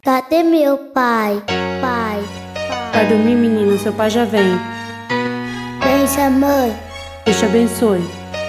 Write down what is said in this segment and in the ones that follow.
Cadê meu pai? Vai dormir, menina, seu pai já vem. Benção, mãe. Deus te abençoe.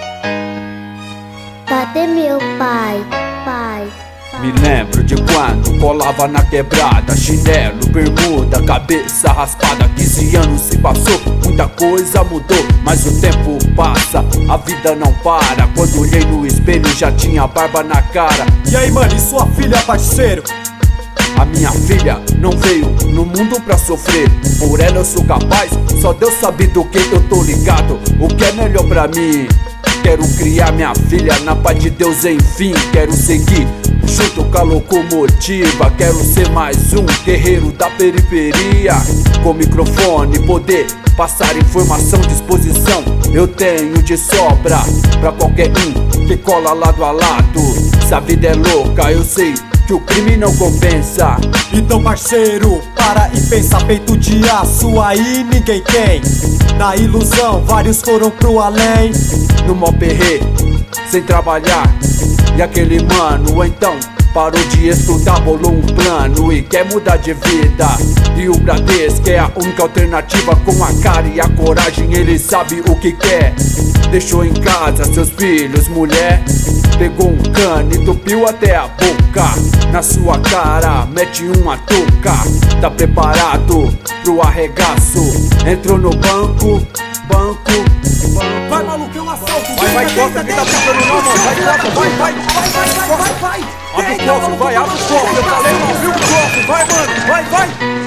Cadê meu pai? Me lembro de quando colava na quebrada, chinelo, bermuda, cabeça raspada. 15 anos se passou, muita coisa mudou, mas o tempo passa, a vida não para. Quando olhei no espelho já tinha barba na cara. E aí, mano, e sua filha, parceiro? A minha filha não veio no mundo pra sofrer, por ela eu sou capaz, só Deus sabe do que eu tô ligado. O que é melhor pra mim? Quero criar minha filha na paz de Deus, enfim. Quero seguir junto com a locomotiva. Quero ser mais um guerreiro da periferia, com microfone, poder passar informação, disposição eu tenho de sobra pra qualquer um que cola lado a lado. Se a vida é louca, eu sei que o crime não compensa. Então, parceiro, para e pensa, peito de aço aí ninguém tem. Na ilusão, vários foram pro além. No mó perrê, sem trabalhar, e aquele mano então parou de estudar, bolou um plano e quer mudar de vida. E o Bradesco é a única alternativa, com a cara e a coragem ele sabe o que quer. Deixou em casa seus filhos, mulher, pegou um cano e entupiu até a boca. Na sua cara mete uma touca, tá preparado pro arregaço. Entrou no banco. Vai, maluco, é um assalto. Vai, corta que tá ficando não, mano. Vai. Abre o cofre, vai, abre o cofre. Eu falei, não abriu o cofre. Vai, mano, vai.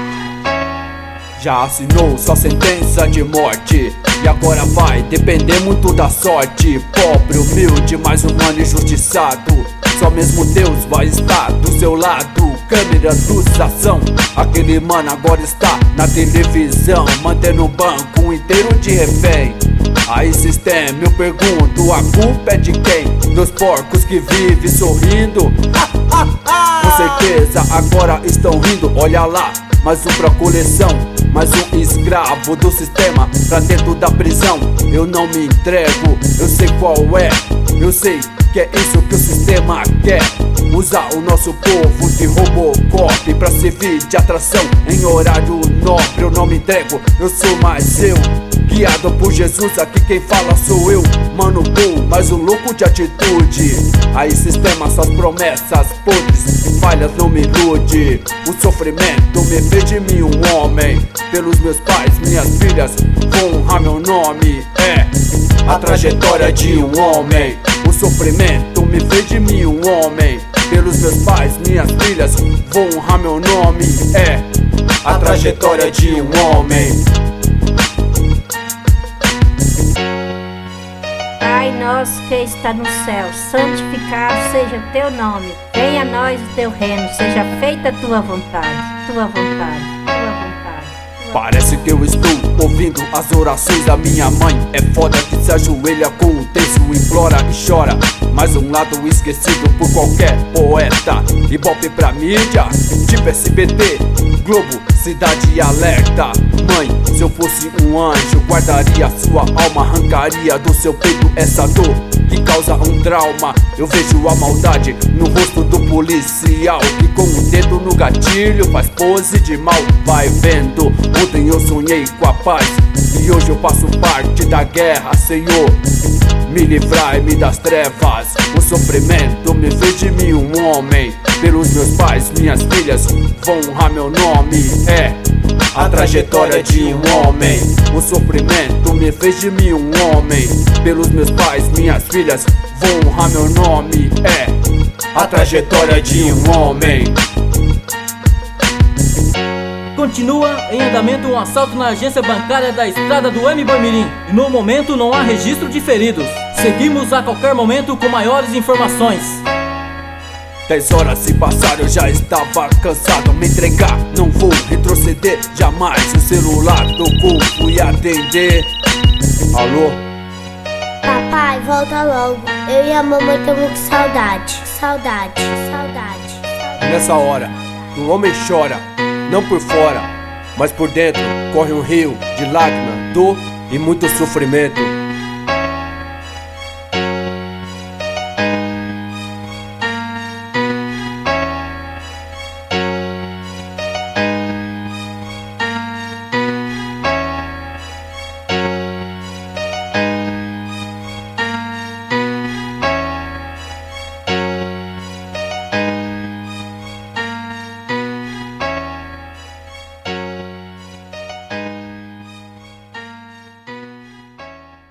Já assinou sua sentença de morte e agora vai depender muito da sorte. Pobre, humilde, mas humano e injustiçado, só mesmo Deus vai estar do seu lado. Câmeras, luz, ação, aquele mano agora está na televisão, mantendo o banco inteiro de refém. Aí sistema, eu pergunto, a culpa é de quem? Dos porcos que vivem sorrindo? Com certeza agora estão rindo, olha lá, mais um pra coleção, mais um escravo do sistema pra dentro da prisão. Eu não me entrego, eu sei qual é, eu sei que é isso que o sistema quer. Usar o nosso povo de Robocop pra servir de atração em horário nobre. Eu não me entrego, eu sou mais eu, guiado por Jesus, aqui quem fala sou eu. Mano bom, mas um louco de atitude. Aí sistema, suas promessas podres, falhas não me ilude. O sofrimento me fez de mim um homem. Pelos meus pais, minhas filhas vão honrar meu nome. É a trajetória de um homem. O sofrimento me fez de mim um homem. Pelos meus pais, minhas filhas vão honrar meu nome. É a trajetória de um homem. Pai nosso que está no céu, santificado seja o teu nome. Venha a nós o teu reino, seja feita a tua vontade. Tua vontade. Parece que eu estou ouvindo as orações da minha mãe. É foda que se ajoelha com o texto, implora e chora. Mais um lado esquecido por qualquer poeta. Ibope pra mídia, tipo SBT, Globo, Cidade Alerta. Mãe, se eu fosse um anjo, guardaria sua alma, arrancaria do seu peito essa dor que causa um trauma. Eu vejo a maldade no rosto do policial, que com o dedo no gatilho faz pose de mal. Vai vendo, ontem eu sonhei com a paz e hoje eu faço parte da guerra. Senhor, me livrai-me das trevas. O sofrimento me fez de mim um homem. Pelos meus pais, minhas filhas vão honrar meu nome. É a trajetória de um homem. O sofrimento me fez de mim um homem. Pelos meus pais, minhas filhas vão honrar meu nome. É a trajetória de um homem. Continua em andamento um assalto na agência bancária da estrada do Mboi-Mirim e no momento não há registro de feridos. Seguimos a qualquer momento com maiores informações. 10 horas se passaram, eu já estava cansado. Me entregar, não vou retroceder jamais. O celular tocou, fui atender. Alô? Papai, volta logo. Eu e a mamãe estamos com saudade. Nessa hora, um homem chora, não por fora, mas por dentro corre um rio de lágrima, dor e muito sofrimento.